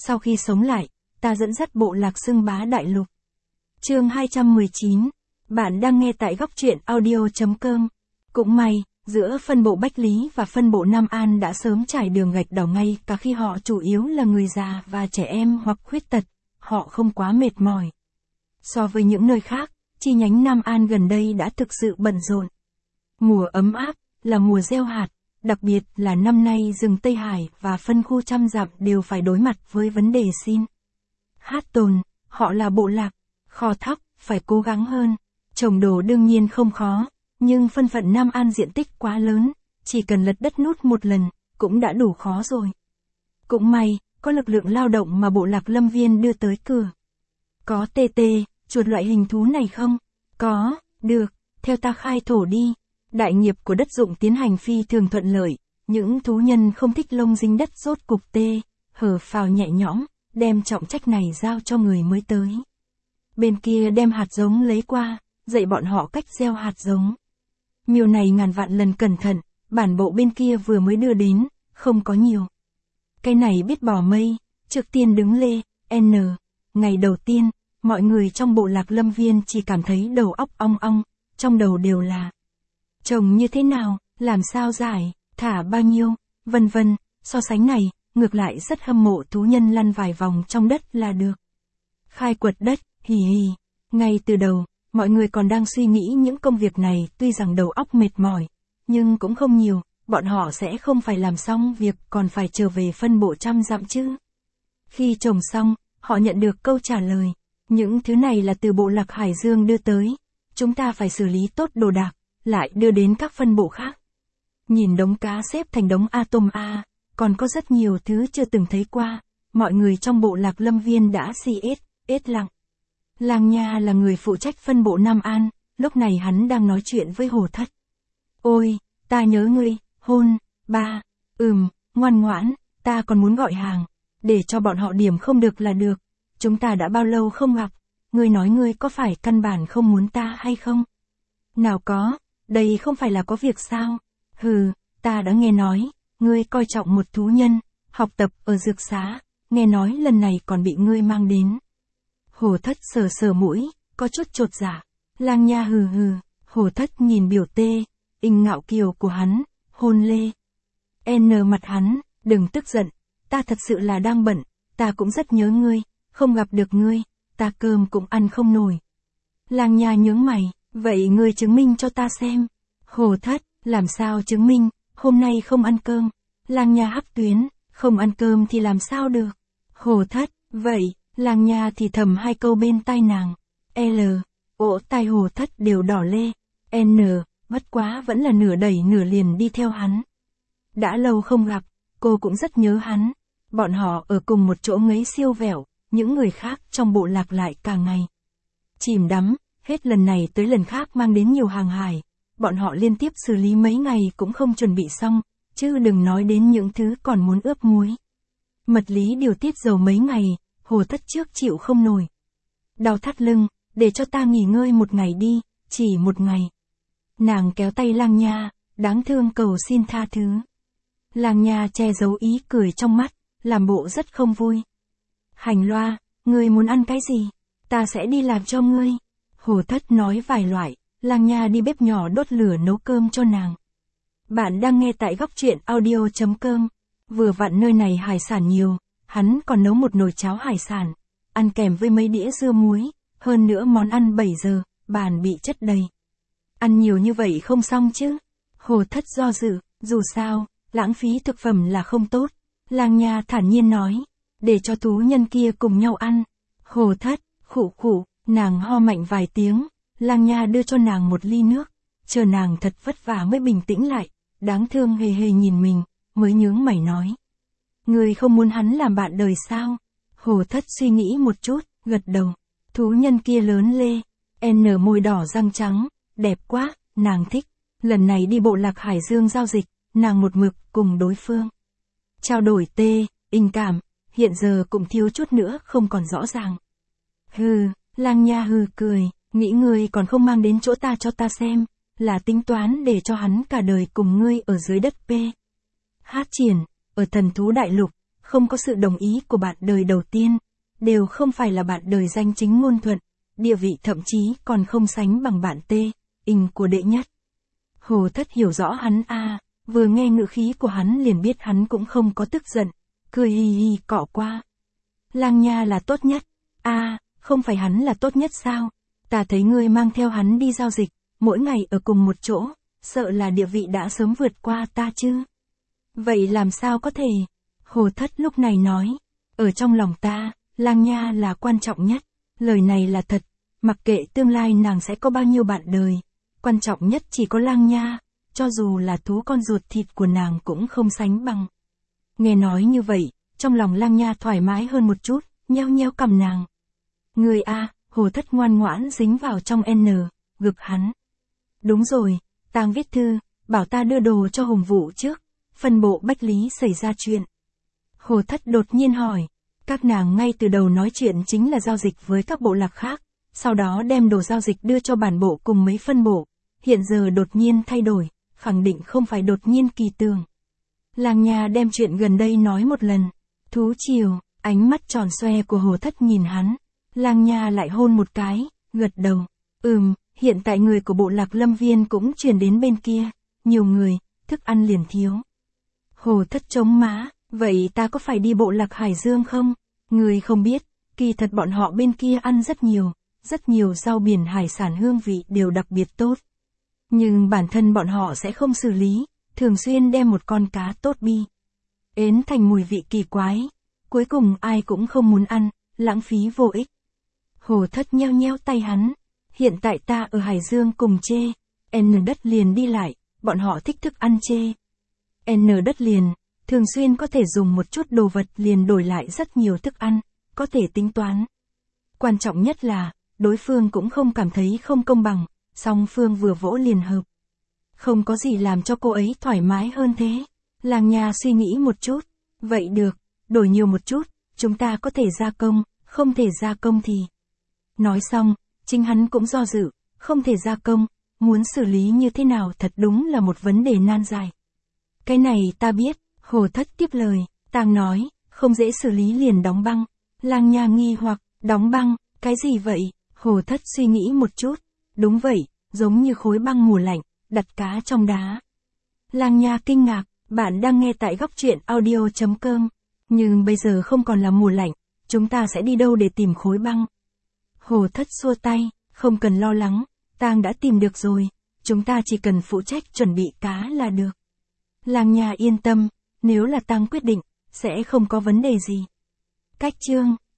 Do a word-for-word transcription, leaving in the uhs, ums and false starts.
sau khi sống lại, ta dẫn dắt bộ lạc xưng bá đại lục. Chương hai trăm mười chín. Bạn đang nghe tại góc truyện audio chấm com. Cũng may, giữa phân bộ Bách Lý và phân bộ Nam An đã sớm trải đường gạch đỏ ngay cả khi họ chủ yếu là người già và trẻ em hoặc khuyết tật, họ không quá mệt mỏi. So với những nơi khác, chi nhánh Nam An gần đây đã thực sự bận rộn. Mùa ấm áp, là mùa gieo hạt, đặc biệt là năm nay rừng Tây Hải và phân khu trăm dặm đều phải đối mặt với vấn đề xin hát tồn, họ là bộ lạc, kho thóc, phải cố gắng hơn. Trồng đồ đương nhiên không khó, nhưng phân phận Nam An diện tích quá lớn, chỉ cần lật đất nút một lần, cũng đã đủ khó rồi. Cũng may, có lực lượng lao động mà bộ lạc Lâm Viên đưa tới cửa. Có tê tê, chuột loại hình thú này không? Có, được, theo ta khai thổ đi. Đại nghiệp của đất dụng tiến hành phi thường thuận lợi, những thú nhân không thích lông dính đất rốt cục tê, hở phào nhẹ nhõm, đem trọng trách này giao cho người mới tới. Bên kia đem hạt giống lấy qua, dạy bọn họ cách gieo hạt giống. Miêu này ngàn vạn lần cẩn thận, bản bộ bên kia vừa mới đưa đến, không có nhiều. Cái này biết bỏ mây, trước tiên đứng lê, N. Ngày đầu tiên, mọi người trong bộ lạc Lâm Viên chỉ cảm thấy đầu óc ong ong, trong đầu đều là trồng như thế nào, làm sao giải, thả bao nhiêu, vân vân. So sánh này, ngược lại rất hâm mộ thú nhân lăn vài vòng trong đất là được. Khai quật đất, hì hì. Ngay từ đầu, mọi người còn đang suy nghĩ những công việc này tuy rằng đầu óc mệt mỏi, nhưng cũng không nhiều, bọn họ sẽ không phải làm xong việc còn phải trở về phân bộ trăm dặm chứ. Khi trồng xong, họ nhận được câu trả lời, những thứ này là từ bộ lạc Hải Dương đưa tới, chúng ta phải xử lý tốt đồ đạc, lại đưa đến các phân bộ khác. Nhìn đống cá xếp thành đống atom A, còn có rất nhiều thứ chưa từng thấy qua, mọi người trong bộ lạc Lâm Viên đã si ết, ết lặng. Lang Nha là người phụ trách phân bộ Nam An, lúc này hắn đang nói chuyện với Hồ Thất. Ôi, ta nhớ ngươi, hôn, ba, ừm, ngoan ngoãn, ta còn muốn gọi hàng, để cho bọn họ điểm không được là được, chúng ta đã bao lâu không gặp, ngươi nói ngươi có phải căn bản không muốn ta hay không? Nào có, đây không phải là có việc sao? Hừ, ta đã nghe nói, ngươi coi trọng một thú nhân, học tập ở dược xá, nghe nói lần này còn bị ngươi mang đến. Hồ Thất sờ sờ mũi, có chút chột dạ. Lang Nha hừ hừ, Hồ Thất nhìn biểu tê, inh ngạo kiều của hắn, hôn lê. N mặt hắn, đừng tức giận, ta thật sự là đang bận, ta cũng rất nhớ ngươi, không gặp được ngươi, ta cơm cũng ăn không nổi. Lang Nha nhướng mày, vậy ngươi chứng minh cho ta xem. Hồ Thất, làm sao chứng minh, hôm nay không ăn cơm. Lang Nha hắc tuyến, không ăn cơm thì làm sao được. Hồ Thất, vậy, Lang Nha thì thầm hai câu bên tai nàng. L, ỗ tai Hồ Thất đều đỏ lê. N, bất quá vẫn là nửa đẩy nửa liền đi theo hắn. Đã lâu không gặp, cô cũng rất nhớ hắn. Bọn họ ở cùng một chỗ ngấy siêu vẹo, những người khác trong bộ lạc lại cả ngày chìm đắm, hết lần này tới lần khác mang đến nhiều hàng hải. Bọn họ liên tiếp xử lý mấy ngày cũng không chuẩn bị xong, chứ đừng nói đến những thứ còn muốn ướp muối. Mật lý điều tiết dầu mấy ngày, Hồ Thất trước chịu không nổi. Đau thắt lưng, để cho ta nghỉ ngơi một ngày đi, chỉ một ngày. Nàng kéo tay Lang Nha, đáng thương cầu xin tha thứ. Lang Nha che giấu ý cười trong mắt, làm bộ rất không vui. Hành loa, ngươi muốn ăn cái gì? Ta sẽ đi làm cho ngươi. Hồ Thất nói vài loại, Lang Nha đi bếp nhỏ đốt lửa nấu cơm cho nàng. Bạn đang nghe tại góc truyện audio chấm com. Vừa vặn nơi này hải sản nhiều, hắn còn nấu một nồi cháo hải sản, ăn kèm với mấy đĩa dưa muối, hơn nữa món ăn bảy giờ, bàn bị chất đầy. Ăn nhiều như vậy không xong chứ? Hồ Thất do dự, dù sao, lãng phí thực phẩm là không tốt. Lang Nha thản nhiên nói, để cho thú nhân kia cùng nhau ăn. Hồ Thất, khụ khụ, nàng ho mạnh vài tiếng, Lang Nha đưa cho nàng một ly nước, chờ nàng thật vất vả mới bình tĩnh lại, đáng thương hề hề nhìn mình, mới nhướng mày nói. Ngươi không muốn hắn làm bạn đời sao? Hồ Thất suy nghĩ một chút, gật đầu. Thú nhân kia lớn lê, N môi đỏ răng trắng, đẹp quá, nàng thích. Lần này đi bộ lạc Hải Dương giao dịch, nàng một mực cùng đối phương. Trao đổi tê, tình cảm, hiện giờ cũng thiếu chút nữa không còn rõ ràng. Hừ, Lang Nha hừ cười, nghĩ ngươi còn không mang đến chỗ ta cho ta xem, là tính toán để cho hắn cả đời cùng ngươi ở dưới đất P. Hát triển, ở thần thú đại lục, không có sự đồng ý của bạn đời đầu tiên, đều không phải là bạn đời danh chính ngôn thuận, địa vị thậm chí còn không sánh bằng bạn tê, ình của đệ nhất. Hồ Thất hiểu rõ hắn a, vừa nghe ngữ khí của hắn liền biết hắn cũng không có tức giận, cười hì hì cọ qua. Lang Nha là tốt nhất, a, không phải hắn là tốt nhất sao? Ta thấy ngươi mang theo hắn đi giao dịch, mỗi ngày ở cùng một chỗ, sợ là địa vị đã sớm vượt qua ta chứ. Vậy làm sao có thể? Hồ Thất lúc này nói, ở trong lòng ta, Lang Nha là quan trọng nhất, lời này là thật, mặc kệ tương lai nàng sẽ có bao nhiêu bạn đời, quan trọng nhất chỉ có Lang Nha, cho dù là thú con ruột thịt của nàng cũng không sánh bằng. Nghe nói như vậy, trong lòng Lang Nha thoải mái hơn một chút, nheo nheo cằm nàng. Người a, Hồ Thất ngoan ngoãn dính vào trong N, gực hắn. Đúng rồi, Tang viết thư, bảo ta đưa đồ cho Hùng Vũ trước, phân bộ Bách Lý xảy ra chuyện. Hồ Thất đột nhiên hỏi, các nàng ngay từ đầu nói chuyện chính là giao dịch với các bộ lạc khác, sau đó đem đồ giao dịch đưa cho bản bộ cùng mấy phân bộ, hiện giờ đột nhiên thay đổi, khẳng định không phải đột nhiên kỳ tường. Lang Nha đem chuyện gần đây nói một lần, thú chiều, ánh mắt tròn xoe của Hồ Thất nhìn hắn, Lang Nha lại hôn một cái, gật đầu, ừm, hiện tại người của bộ lạc Lâm Viên cũng truyền đến bên kia, nhiều người, thức ăn liền thiếu. Hồ Thất chống má, vậy ta có phải đi bộ lạc Hải Dương không? Người không biết, kỳ thật bọn họ bên kia ăn rất nhiều, rất nhiều rau biển hải sản hương vị đều đặc biệt tốt. Nhưng bản thân bọn họ sẽ không xử lý, thường xuyên đem một con cá tốt bi ến thành mùi vị kỳ quái, cuối cùng ai cũng không muốn ăn, lãng phí vô ích. Hồ Thất nheo nheo tay hắn, hiện tại ta ở Hải Dương cùng chê, N đất liền đi lại, bọn họ thích thức ăn chê. N đất liền, thường xuyên có thể dùng một chút đồ vật liền đổi lại rất nhiều thức ăn, có thể tính toán. Quan trọng nhất là, đối phương cũng không cảm thấy không công bằng, song phương vừa vỗ liền hợp. Không có gì làm cho cô ấy thoải mái hơn thế. Lang Nha suy nghĩ một chút, vậy được, đổi nhiều một chút, chúng ta có thể gia công, không thể gia công thì. Nói xong, chính hắn cũng do dự, không thể gia công, muốn xử lý như thế nào thật đúng là một vấn đề nan giải. Cái này ta biết, Hồ Thất tiếp lời, Tang nói, không dễ xử lý liền đóng băng. Lang Nha nghi hoặc, đóng băng, cái gì vậy? Hồ Thất suy nghĩ một chút, đúng vậy, giống như khối băng mùa lạnh, đặt cá trong đá. Lang Nha kinh ngạc, bạn đang nghe tại góc truyện audio chấm com, nhưng bây giờ không còn là mùa lạnh, chúng ta sẽ đi đâu để tìm khối băng? Hồ Thất xua tay, không cần lo lắng, Tang đã tìm được rồi, chúng ta chỉ cần phụ trách chuẩn bị cá là được. Lang Nha yên tâm, nếu là Tang quyết định, sẽ không có vấn đề gì. Cách chương